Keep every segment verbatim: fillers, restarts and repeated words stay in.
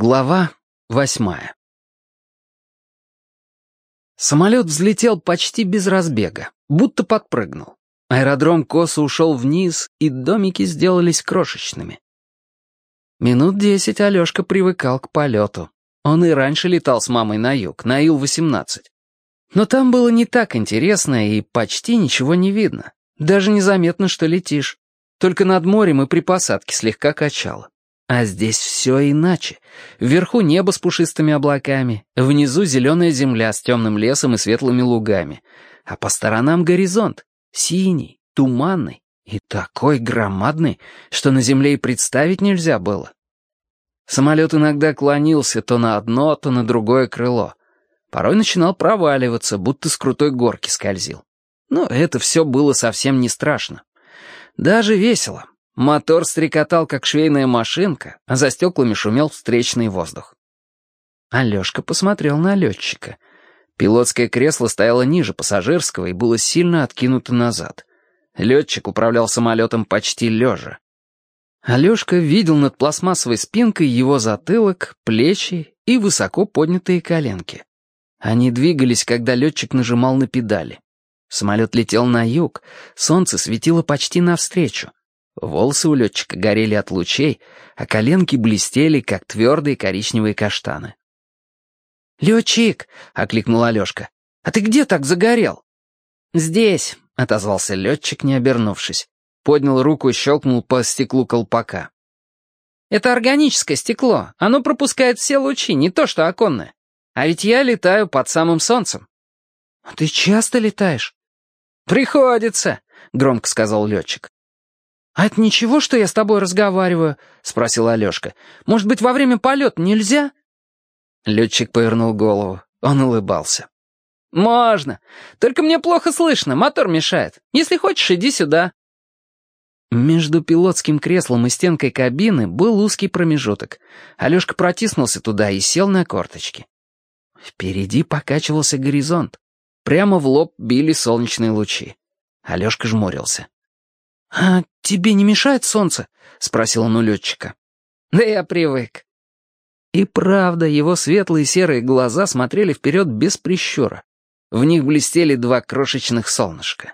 Глава восьмая. Самолет взлетел почти без разбега, будто подпрыгнул. Аэродром косо ушел вниз, и домики сделались крошечными. Минут десять Алешка привыкал к полету. Он и раньше летал с мамой на юг, на Ил восемнадцать. Но там было не так интересно, и почти ничего не видно. Даже незаметно, что летишь. Только над морем и при посадке слегка качало. А здесь все иначе. Вверху небо с пушистыми облаками, внизу зеленая земля с темным лесом и светлыми лугами, а по сторонам горизонт, синий, туманный и такой громадный, что на земле и представить нельзя было. Самолет иногда клонился то на одно, то на другое крыло. Порой начинал проваливаться, будто с крутой горки скользил. Но это все было совсем не страшно. Даже весело. Мотор стрекотал, как швейная машинка, а за стеклами шумел встречный воздух. Алешка посмотрел на летчика. Пилотское кресло стояло ниже пассажирского и было сильно откинуто назад. Летчик управлял самолетом почти лежа. Алешка видел над пластмассовой спинкой его затылок, плечи и высоко поднятые коленки. Они двигались, когда летчик нажимал на педали. Самолет летел на юг, солнце светило почти навстречу. Волосы у летчика горели от лучей, а коленки блестели, как твердые коричневые каштаны. «Летчик!» — окликнул Алешка. «А ты где так загорел?» «Здесь», — отозвался летчик, не обернувшись. Поднял руку и щелкнул по стеклу колпака. «Это органическое стекло. Оно пропускает все лучи, не то что оконное. А ведь я летаю под самым солнцем». «А ты часто летаешь?» «Приходится», — громко сказал летчик. «А это ничего, что я с тобой разговариваю?» — спросил Алешка. «Может быть, во время полета нельзя?» Летчик повернул голову. Он улыбался. «Можно. Только мне плохо слышно, мотор мешает. Если хочешь, иди сюда». Между пилотским креслом и стенкой кабины был узкий промежуток. Алешка протиснулся туда и сел на корточки. Впереди покачивался горизонт. Прямо в лоб били солнечные лучи. Алешка жмурился. «А тебе не мешает солнце?» — спросил он у летчика. «Да я привык». И правда, его светлые серые глаза смотрели вперед без прищура. В них блестели два крошечных солнышка.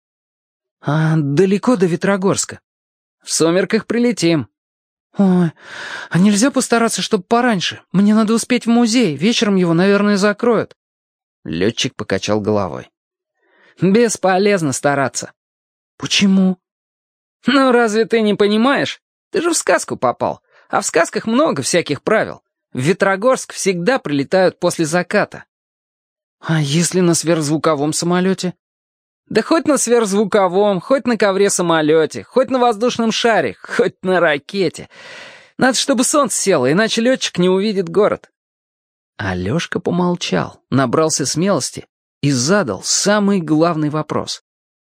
«А далеко до Ветрогорска?» «В сумерках прилетим». «Ой, а нельзя постараться, чтобы пораньше? Мне надо успеть в музей, вечером его, наверное, закроют». Летчик покачал головой. «Бесполезно стараться». «Почему?» «Ну, разве ты не понимаешь? Ты же в сказку попал, а в сказках много всяких правил. В Ветрогорск всегда прилетают после заката». «А если на сверхзвуковом самолете?» «Да хоть на сверхзвуковом, хоть на ковре-самолете, хоть на воздушном шаре, хоть на ракете. Надо, чтобы солнце село, иначе летчик не увидит город». Алешка помолчал, набрался смелости и задал самый главный вопрос.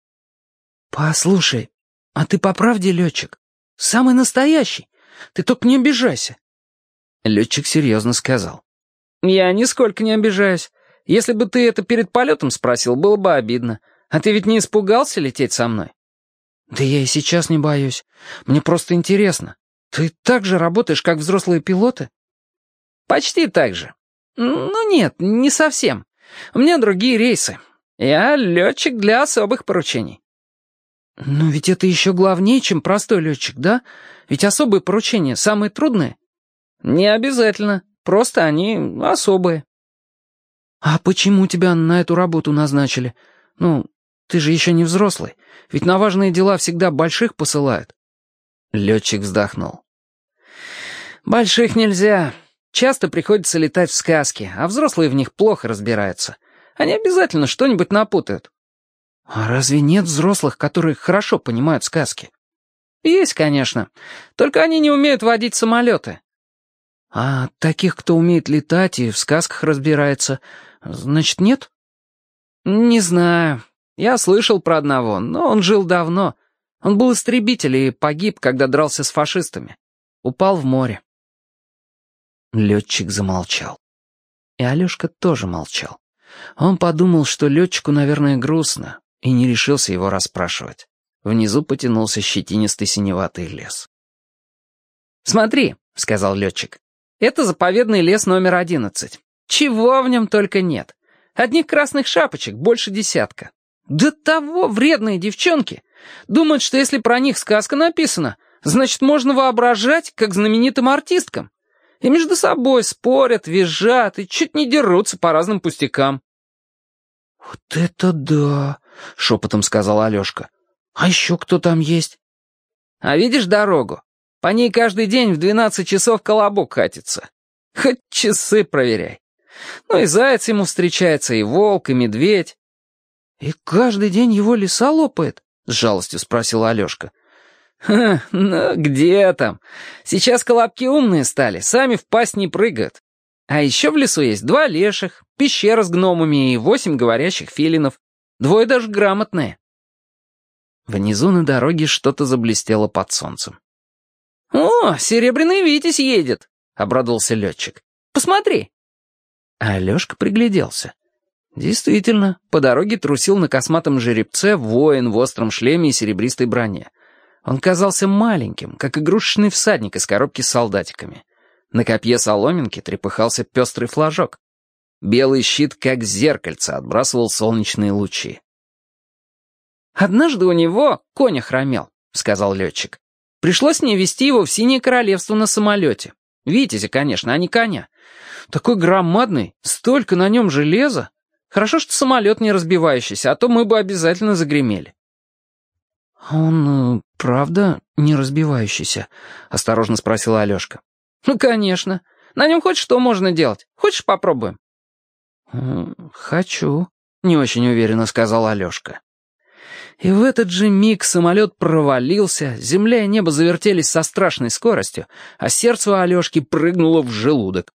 «Послушай, а ты по правде летчик? Самый настоящий? Ты только не обижайся». Летчик серьезно сказал. «Я нисколько не обижаюсь. Если бы ты это перед полетом спросил, было бы обидно. А ты ведь не испугался лететь со мной?» «Да я и сейчас не боюсь. Мне просто интересно. Ты так же работаешь, как взрослые пилоты?» «Почти так же. Ну нет, не совсем. У меня другие рейсы. Я летчик для особых поручений». «Но ведь это еще главнее, чем простой летчик, да? Ведь особые поручения самые трудные?» «Не обязательно. Просто они особые». «А почему тебя на эту работу назначили? Ну, ты же еще не взрослый. Ведь на важные дела всегда больших посылают». Летчик вздохнул. «Больших нельзя. Часто приходится летать в сказки, а взрослые в них плохо разбираются. Они обязательно что-нибудь напутают». «А разве нет взрослых, которые хорошо понимают сказки?» «Есть, конечно. Только они не умеют водить самолеты». «А таких, кто умеет летать и в сказках разбирается, значит, нет?» «Не знаю. Я слышал про одного, но он жил давно. Он был истребитель и погиб, когда дрался с фашистами. Упал в море». Летчик замолчал. И Алешка тоже молчал. Он подумал, что летчику, наверное, грустно, и не решился его расспрашивать. Внизу потянулся щетинистый синеватый лес. «Смотри», — сказал летчик, Это заповедный лес номер одиннадцать. Чего в нем только нет. Одних красных шапочек больше десятка. До того вредные девчонки. Думают, что если про них сказка написана, значит, можно воображать, как знаменитым артисткам. И между собой спорят, визжат и чуть не дерутся по разным пустякам. «Вот это да!» — шепотом сказал Алешка. «А еще кто там есть?» «А видишь дорогу? По ней каждый день в двенадцать часов колобок катится. Хоть часы проверяй. Ну и заяц ему встречается, и волк, и медведь». «И каждый день его лиса лопает?» — с жалостью спросил Алешка. «Ха, ну где там? Сейчас колобки умные стали, сами в пасть не прыгают. А еще в лесу есть два леших, пещера с гномами и восемь говорящих филинов. Двое даже грамотные». Внизу на дороге что-то заблестело под солнцем. «О, серебряный Витязь едет!» — обрадовался летчик. «Посмотри!» А Алешка пригляделся. Действительно, по дороге трусил на косматом жеребце воин в остром шлеме и серебристой броне. Он казался маленьким, как игрушечный всадник из коробки с солдатиками. На копье соломинки трепыхался пестрый флажок. Белый щит, как зеркальце, отбрасывал солнечные лучи. «Однажды у него конь охромел», — сказал летчик. «Пришлось мне везти его в Синее Королевство на самолете. Витязя, конечно, а не коня. Такой громадный, столько на нем железа. Хорошо, что самолет не разбивающийся, а то мы бы обязательно загремели». «А он, э, правда, не разбивающийся?» — осторожно спросила Алешка. «Ну, конечно. На нем хоть что можно делать. Хочешь, попробуем?» «Хочу», — не очень уверенно сказал Алешка. И в этот же миг самолет провалился, земля и небо завертелись со страшной скоростью, а сердце у Алешки прыгнуло в желудок.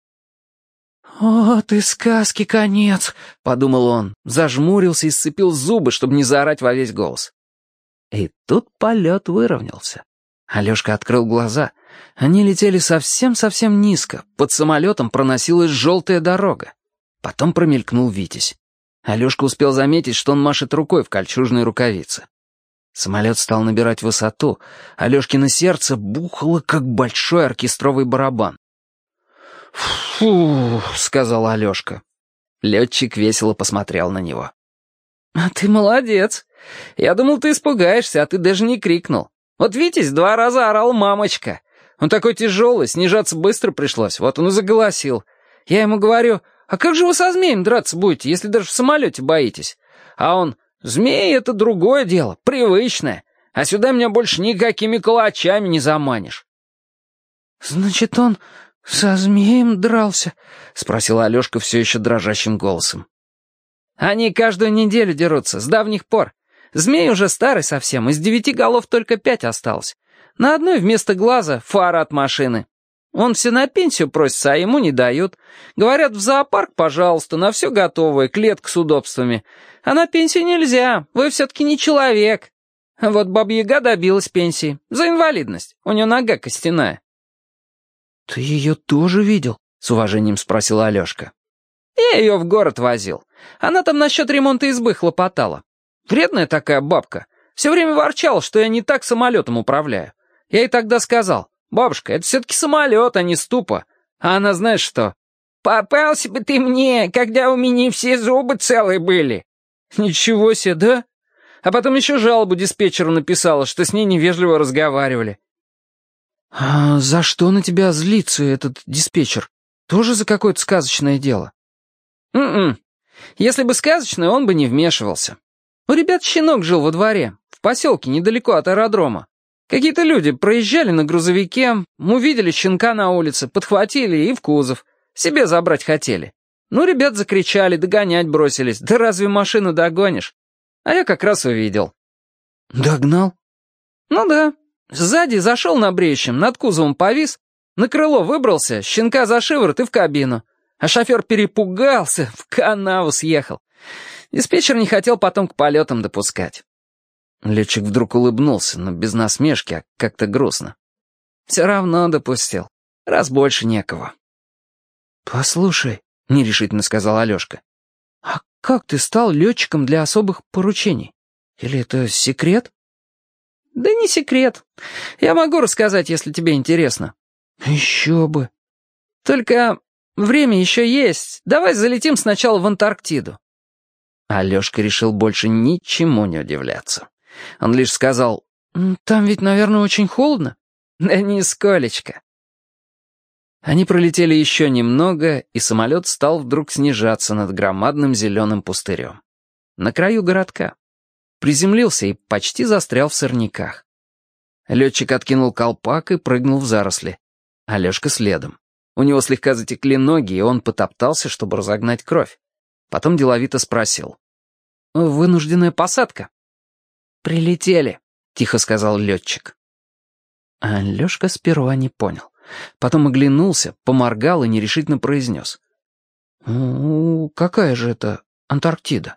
«О, ты сказки конец», — подумал он, зажмурился и сцепил зубы, чтобы не заорать во весь голос. И тут полет выровнялся. Алешка открыл глаза. Они летели совсем-совсем низко, под самолетом проносилась желтая дорога. Потом промелькнул Витязь. Алешка успел заметить, что он машет рукой в кольчужной рукавице. Самолет стал набирать высоту. Алешкино сердце бухало, как большой оркестровый барабан. «Фу», — сказал Алешка. Летчик весело посмотрел на него. «А ты молодец. Я думал, ты испугаешься, а ты даже не крикнул. Вот Витязь два раза орал «мамочка». Он такой тяжелый, снижаться быстро пришлось, вот он и заголосил. Я ему говорю: «А как же вы со змеем драться будете, если даже в самолете боитесь?» А он: «Змеи — это другое дело, привычное, а сюда меня больше никакими калачами не заманишь». «Значит, он со змеем дрался?» — спросил Алешка все еще дрожащим голосом. «Они каждую неделю дерутся, с давних пор. Змей уже старый совсем, из девяти голов только пять осталось. На одной вместо глаза фара от машины. Он все на пенсию просится, а ему не дают. Говорят, в зоопарк, пожалуйста, на все готовое, клетка с удобствами. А на пенсию нельзя, вы все-таки не человек. Вот Баба-Яга добилась пенсии. За инвалидность, у нее нога костяная». «Ты ее тоже видел?» — с уважением спросил Алешка. «Я ее в город возил. Она там насчет ремонта избы хлопотала. Вредная такая бабка. Все время ворчала, что я не так самолетом управляю. Я ей тогда сказал: «Бабушка, это все-таки самолет, а не ступа». А она, знаешь что? «Попался бы ты мне, когда у меня все зубы целые были». Ничего себе, да? А потом еще жалобу диспетчеру написала, что с ней невежливо разговаривали. «А за что на тебя злится этот диспетчер? Тоже за какое-то сказочное дело?» «М-м. Если бы сказочное, он бы не вмешивался. У ребят щенок жил во дворе, в поселке недалеко от аэродрома. Какие-то люди проезжали на грузовике, увидели щенка на улице, подхватили и в кузов. Себе забрать хотели. Ну, ребят закричали, догонять бросились. Да разве машину догонишь? А я как раз увидел». «Догнал?» «Ну да. Сзади зашел на бреющем, над кузовом повис, на крыло выбрался, щенка за шиворот и в кабину. А шофер перепугался, в канаву съехал. Диспетчер не хотел потом к полетам допускать». Летчик вдруг улыбнулся, но без насмешки, а как-то грустно. «Все равно допустил, раз больше некого». «Послушай», — нерешительно сказал Алешка, «а как ты стал летчиком для особых поручений? Или это секрет?» «Да не секрет. Я могу рассказать, если тебе интересно». «Еще бы». Только время еще есть. Давай залетим сначала в Антарктиду». Алешка решил больше ничему не удивляться. Он лишь сказал: «Там ведь, наверное, очень холодно». «Да нисколечко». Они пролетели еще немного, и самолет стал вдруг снижаться над громадным зеленым пустырем. На краю городка. Приземлился и почти застрял в сорняках. Летчик откинул колпак и прыгнул в заросли. Алешка следом. У него слегка затекли ноги, и он потоптался, чтобы разогнать кровь. Потом деловито спросил: «Вынужденная посадка?» «Прилетели», — тихо сказал летчик. Алешка сперва не понял. Потом оглянулся, поморгал и нерешительно произнес: «Ну, какая же это Антарктида?»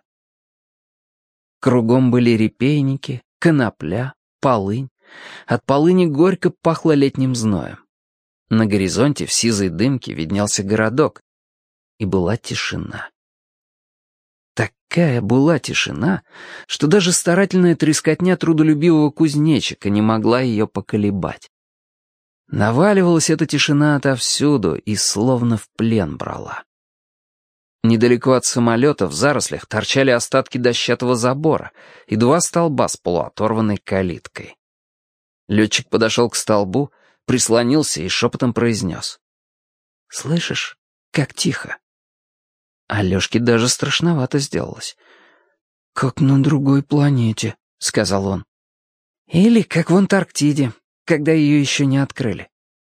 Кругом были репейники, конопля, полынь. От полыни горько пахло летним зноем. На горизонте в сизой дымке виднелся городок. И была тишина. Такая была тишина, что даже старательная трескотня трудолюбивого кузнечика не могла ее поколебать. Наваливалась эта тишина отовсюду и словно в плен брала. Недалеко от самолета в зарослях торчали остатки дощатого забора и два столба с полуоторванной калиткой. Летчик подошел к столбу, прислонился и шепотом произнес: «Слышишь, как тихо?» Алешке даже страшновато сделалось. «Как на другой планете», — сказал он. «Или как в Антарктиде, когда ее еще не открыли».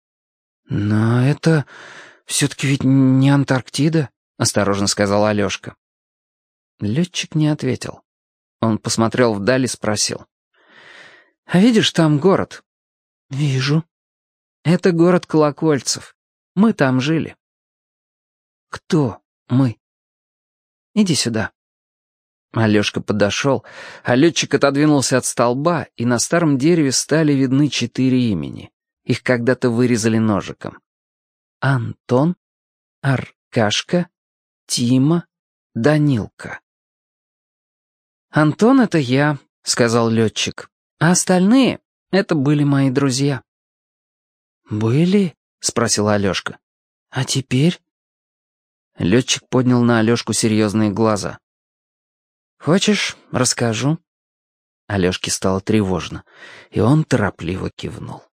«Но это все-таки ведь не Антарктида», — осторожно сказал Алешка. Летчик не ответил. Он посмотрел вдаль и спросил: «А видишь там город?» «Вижу». «Это город Колокольцев. Мы там жили». «Кто мы?» «Иди сюда». Алешка подошел, а летчик отодвинулся от столба, и на старом дереве стали видны четыре имени. Их когда-то вырезали ножиком. Антон, Аркашка, Тима, Данилка. «Антон — это я», — сказал летчик, «а остальные — это были мои друзья». «Были?» — спросил Алешка. «А теперь?» Летчик поднял на Алешку серьезные глаза. «Хочешь, расскажу?» Алешке стало тревожно, и он торопливо кивнул.